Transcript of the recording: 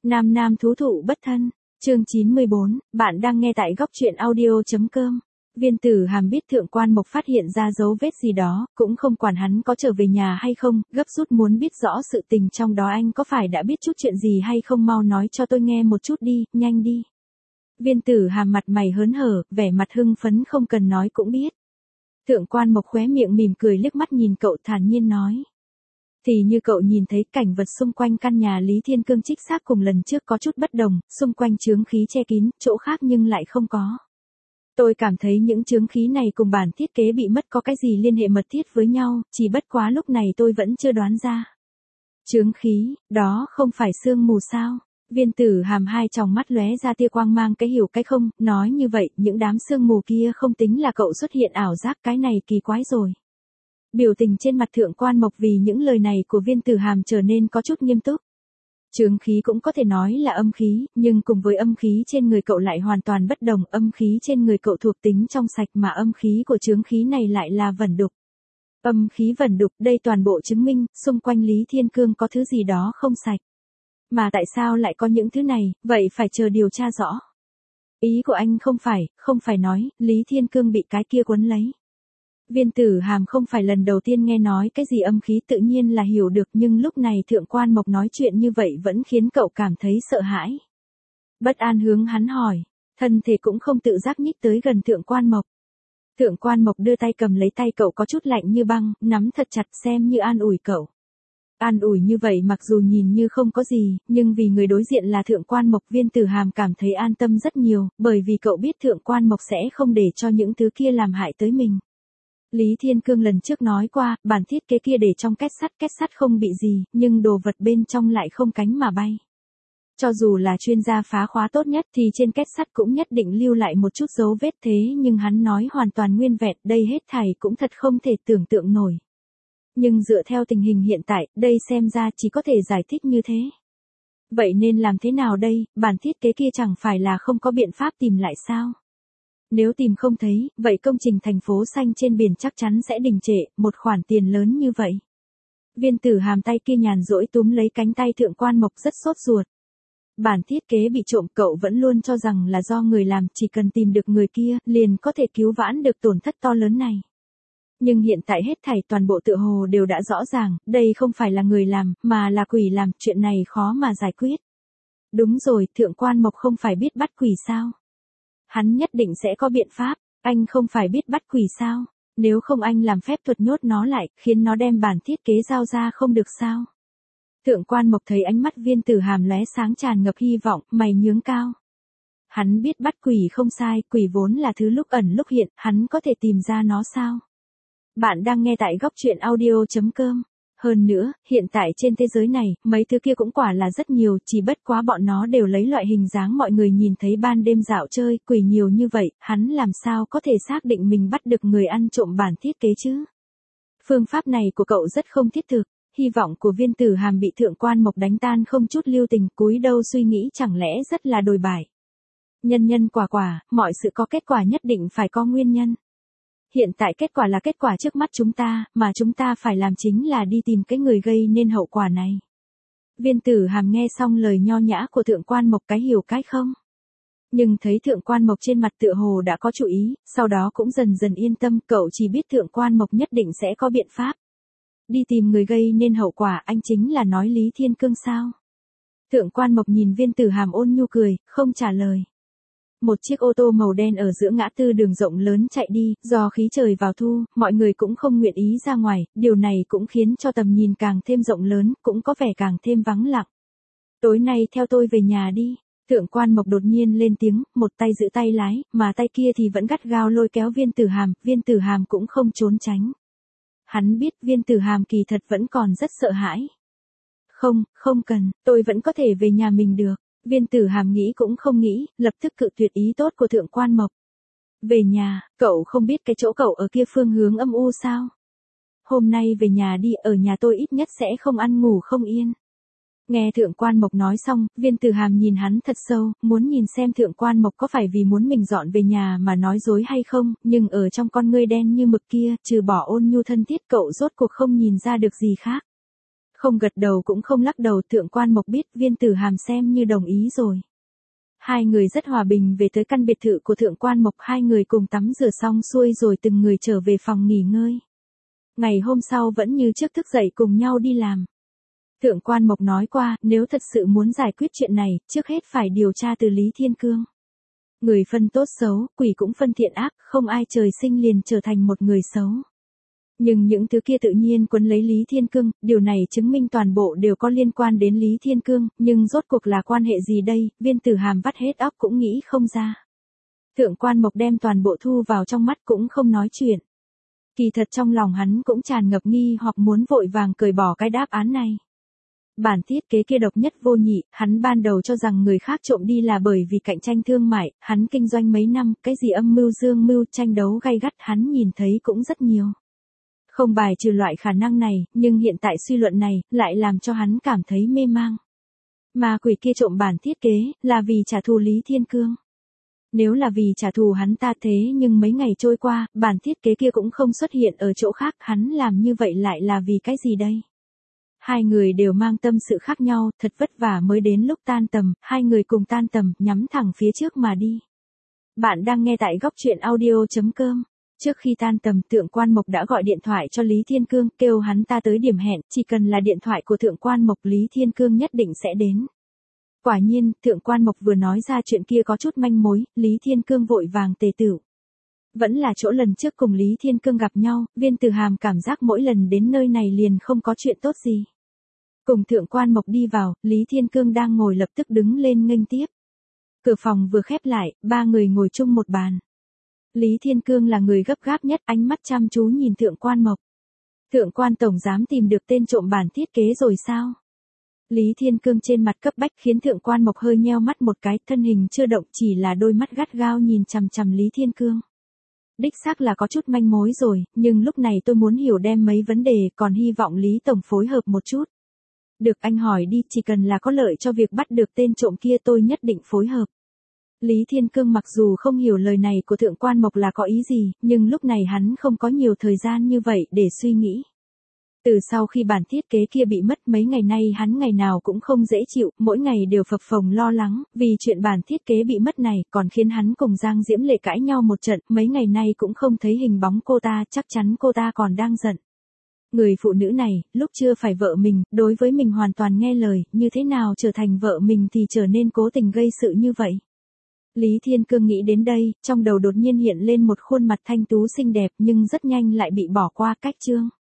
Nam nam thú thụ bất thân, chương 94, bạn đang nghe tại góc truyện audio.com. Viên Tử Hàm biết Thượng Quan Mộc phát hiện ra dấu vết gì đó, cũng không quản hắn có trở về nhà hay không, gấp rút muốn biết rõ sự tình trong đó. Anh có phải đã biết chút chuyện gì hay không, mau nói cho tôi nghe một chút đi, nhanh đi. Viên Tử Hàm mặt mày hớn hở, vẻ mặt hưng phấn, không cần nói cũng biết. Thượng Quan Mộc khóe miệng mỉm cười, liếc mắt nhìn cậu thản nhiên nói. Thì như cậu nhìn thấy, cảnh vật xung quanh căn nhà Lý Thiên Cương trích xác cùng lần trước có chút bất đồng, xung quanh chướng khí che kín, chỗ khác nhưng lại không có. Tôi cảm thấy những chướng khí này cùng bản thiết kế bị mất có cái gì liên hệ mật thiết với nhau, chỉ bất quá lúc này tôi vẫn chưa đoán ra. Chướng khí, đó không phải sương mù sao? Viên Tử Hàm hai tròng mắt lóe ra tia quang mang, cái hiểu cái không, nói như vậy, những đám sương mù kia không tính là cậu xuất hiện ảo giác, cái này kỳ quái rồi. Biểu tình trên mặt Thượng Quan Mộc vì những lời này của Viên Tử Hàm trở nên có chút nghiêm túc. Chướng khí cũng có thể nói là âm khí, nhưng cùng với âm khí trên người cậu lại hoàn toàn bất đồng, âm khí trên người cậu thuộc tính trong sạch mà âm khí của chướng khí này lại là vẩn đục. Âm khí vẩn đục, đây toàn bộ chứng minh, xung quanh Lý Thiên Cương có thứ gì đó không sạch. Mà tại sao lại có những thứ này, vậy phải chờ điều tra rõ. Ý của anh không phải nói, Lý Thiên Cương bị cái kia quấn lấy. Viên Tử Hàm không phải lần đầu tiên nghe nói cái gì âm khí, tự nhiên là hiểu được, nhưng lúc này Thượng Quan Mộc nói chuyện như vậy vẫn khiến cậu cảm thấy sợ hãi. Bất an hướng hắn hỏi, thân thể cũng không tự giác nhích tới gần Thượng Quan Mộc. Thượng Quan Mộc đưa tay cầm lấy tay cậu, có chút lạnh như băng, nắm thật chặt xem như an ủi cậu. An ủi như vậy mặc dù nhìn như không có gì, nhưng vì người đối diện là Thượng Quan Mộc, Viên Tử Hàm cảm thấy an tâm rất nhiều, bởi vì cậu biết Thượng Quan Mộc sẽ không để cho những thứ kia làm hại tới mình. Lý Thiên Cương lần trước nói qua, bản thiết kế kia để trong kết sắt không bị gì, nhưng đồ vật bên trong lại không cánh mà bay. Cho dù là chuyên gia phá khóa tốt nhất thì trên kết sắt cũng nhất định lưu lại một chút dấu vết, thế nhưng hắn nói hoàn toàn nguyên vẹn, đây hết thảy cũng thật không thể tưởng tượng nổi. Nhưng dựa theo tình hình hiện tại, đây xem ra chỉ có thể giải thích như thế. Vậy nên làm thế nào đây, bản thiết kế kia chẳng phải là không có biện pháp tìm lại sao? Nếu tìm không thấy, vậy công trình thành phố xanh trên biển chắc chắn sẽ đình trệ, một khoản tiền lớn như vậy. Viên Tử Hàm tay kia nhàn rỗi túm lấy cánh tay Thượng Quan Mộc, rất sốt ruột. Bản thiết kế bị trộm, cậu vẫn luôn cho rằng là do người làm, chỉ cần tìm được người kia, liền có thể cứu vãn được tổn thất to lớn này. Nhưng hiện tại hết thảy toàn bộ tựa hồ đều đã rõ ràng, đây không phải là người làm, mà là quỷ làm, chuyện này khó mà giải quyết. Đúng rồi, Thượng Quan Mộc không phải biết bắt quỷ sao? Hắn nhất định sẽ có biện pháp, anh không phải biết bắt quỷ sao? Nếu không anh làm phép thuật nhốt nó lại, khiến nó đem bản thiết kế giao ra không được sao? Thượng Quan Mộc thấy ánh mắt Viên Tử Hàm lóe sáng tràn ngập hy vọng, mày nhướng cao. Hắn biết bắt quỷ không sai, quỷ vốn là thứ lúc ẩn lúc hiện, hắn có thể tìm ra nó sao? Bạn đang nghe tại góc truyện audio.com. Hơn nữa, hiện tại trên thế giới này, mấy thứ kia cũng quả là rất nhiều, chỉ bất quá bọn nó đều lấy loại hình dáng mọi người nhìn thấy ban đêm dạo chơi, quỷ nhiều như vậy, hắn làm sao có thể xác định mình bắt được người ăn trộm bản thiết kế chứ? Phương pháp này của cậu rất không thiết thực, hy vọng của Viên Tử Hàm bị Thượng Quan Mộc đánh tan không chút lưu tình, cúi đầu suy nghĩ, chẳng lẽ rất là đồi bại. Nhân nhân quả quả, mọi sự có kết quả nhất định phải có nguyên nhân. Hiện tại kết quả là kết quả trước mắt chúng ta, mà chúng ta phải làm chính là đi tìm cái người gây nên hậu quả này. Viên Tử Hàm nghe xong lời nho nhã của Thượng Quan Mộc, cái hiểu cái không. Nhưng thấy Thượng Quan Mộc trên mặt tựa hồ đã có chủ ý, sau đó cũng dần dần yên tâm, cậu chỉ biết Thượng Quan Mộc nhất định sẽ có biện pháp. Đi tìm người gây nên hậu quả, anh chính là nói Lý Thiên Cương sao? Thượng Quan Mộc nhìn Viên Tử Hàm ôn nhu cười, không trả lời. Một chiếc ô tô màu đen ở giữa ngã tư đường rộng lớn chạy đi, do khí trời vào thu, mọi người cũng không nguyện ý ra ngoài, điều này cũng khiến cho tầm nhìn càng thêm rộng lớn, cũng có vẻ càng thêm vắng lặng. Tối nay theo tôi về nhà đi. Thượng Quan Mộc đột nhiên lên tiếng, một tay giữ tay lái, mà tay kia thì vẫn gắt gao lôi kéo Viên Tử Hàm cũng không trốn tránh. Hắn biết Viên Tử Hàm kỳ thật vẫn còn rất sợ hãi. Không cần, tôi vẫn có thể về nhà mình được. Viên Tử Hàm nghĩ cũng không nghĩ, lập tức cự tuyệt ý tốt của Thượng Quan Mộc. Về nhà, cậu không biết cái chỗ cậu ở kia phương hướng âm u sao? Hôm nay về nhà đi, ở nhà tôi ít nhất sẽ không ăn ngủ không yên. Nghe Thượng Quan Mộc nói xong, Viên Tử Hàm nhìn hắn thật sâu, muốn nhìn xem Thượng Quan Mộc có phải vì muốn mình dọn về nhà mà nói dối hay không, nhưng ở trong con ngươi đen như mực kia, trừ bỏ ôn nhu thân thiết, cậu rốt cuộc không nhìn ra được gì khác. Không gật đầu cũng không lắc đầu, Thượng Quan Mộc biết Viên Tử Hàm xem như đồng ý rồi. Hai người rất hòa bình về tới căn biệt thự của Thượng Quan Mộc, hai người cùng tắm rửa xong xuôi rồi từng người trở về phòng nghỉ ngơi. Ngày hôm sau vẫn như trước thức dậy cùng nhau đi làm. Thượng Quan Mộc nói qua, nếu thật sự muốn giải quyết chuyện này, trước hết phải điều tra từ Lý Thiên Cương. Người phân tốt xấu, quỷ cũng phân thiện ác, không ai trời sinh liền trở thành một người xấu. Nhưng những thứ kia tự nhiên quấn lấy Lý Thiên Cương, điều này chứng minh toàn bộ đều có liên quan đến Lý Thiên Cương, nhưng rốt cuộc là quan hệ gì đây, Viên Tử Hàm vắt hết óc cũng nghĩ không ra. Thượng Quan Mộc đem toàn bộ thu vào trong mắt cũng không nói chuyện. Kỳ thật trong lòng hắn cũng tràn ngập nghi hoặc muốn vội vàng cởi bỏ cái đáp án này. Bản thiết kế kia độc nhất vô nhị, hắn ban đầu cho rằng người khác trộm đi là bởi vì cạnh tranh thương mại, hắn kinh doanh mấy năm, cái gì âm mưu dương mưu tranh đấu gay gắt hắn nhìn thấy cũng rất nhiều. Không bài trừ loại khả năng này, nhưng hiện tại suy luận này, lại làm cho hắn cảm thấy mê mang. Mà quỷ kia trộm bản thiết kế, là vì trả thù Lý Thiên Cương. Nếu là vì trả thù hắn ta thế nhưng mấy ngày trôi qua, bản thiết kế kia cũng không xuất hiện ở chỗ khác, hắn làm như vậy lại là vì cái gì đây? Hai người đều mang tâm sự khác nhau, thật vất vả mới đến lúc tan tầm, hai người cùng tan tầm, nhắm thẳng phía trước mà đi. Bạn đang nghe tại góc truyện audio.com. Trước khi tan tầm, Thượng Quan Mộc đã gọi điện thoại cho Lý Thiên Cương, kêu hắn ta tới điểm hẹn, chỉ cần là điện thoại của Thượng Quan Mộc Lý Thiên Cương nhất định sẽ đến. Quả nhiên, Thượng Quan Mộc vừa nói ra chuyện kia có chút manh mối, Lý Thiên Cương vội vàng tề tựu. Vẫn là chỗ lần trước cùng Lý Thiên Cương gặp nhau, Viên Tử Hàm cảm giác mỗi lần đến nơi này liền không có chuyện tốt gì. Cùng Thượng Quan Mộc đi vào, Lý Thiên Cương đang ngồi lập tức đứng lên nghênh tiếp. Cửa phòng vừa khép lại, ba người ngồi chung một bàn. Lý Thiên Cương là người gấp gáp nhất, ánh mắt chăm chú nhìn Thượng Quan Mộc. Thượng Quan tổng giám tìm được tên trộm bản thiết kế rồi sao? Lý Thiên Cương trên mặt cấp bách khiến Thượng Quan Mộc hơi nheo mắt một cái, thân hình chưa động, chỉ là đôi mắt gắt gao nhìn chằm chằm Lý Thiên Cương. Đích xác là có chút manh mối rồi, nhưng lúc này tôi muốn hiểu đem mấy vấn đề, còn hy vọng Lý tổng phối hợp một chút. Được, anh hỏi đi, chỉ cần là có lợi cho việc bắt được tên trộm kia tôi nhất định phối hợp. Lý Thiên Cương mặc dù không hiểu lời này của Thượng Quan Mộc là có ý gì, nhưng lúc này hắn không có nhiều thời gian như vậy để suy nghĩ. Từ sau khi bản thiết kế kia bị mất mấy ngày nay hắn ngày nào cũng không dễ chịu, mỗi ngày đều phập phồng lo lắng, vì chuyện bản thiết kế bị mất này còn khiến hắn cùng Giang Diễm Lệ cãi nhau một trận, mấy ngày nay cũng không thấy hình bóng cô ta, chắc chắn cô ta còn đang giận. Người phụ nữ này, lúc chưa phải vợ mình, đối với mình hoàn toàn nghe lời, như thế nào trở thành vợ mình thì trở nên cố tình gây sự như vậy. Lý Thiên Cương nghĩ đến đây, trong đầu đột nhiên hiện lên một khuôn mặt thanh tú xinh đẹp nhưng rất nhanh lại bị bỏ qua cách chương.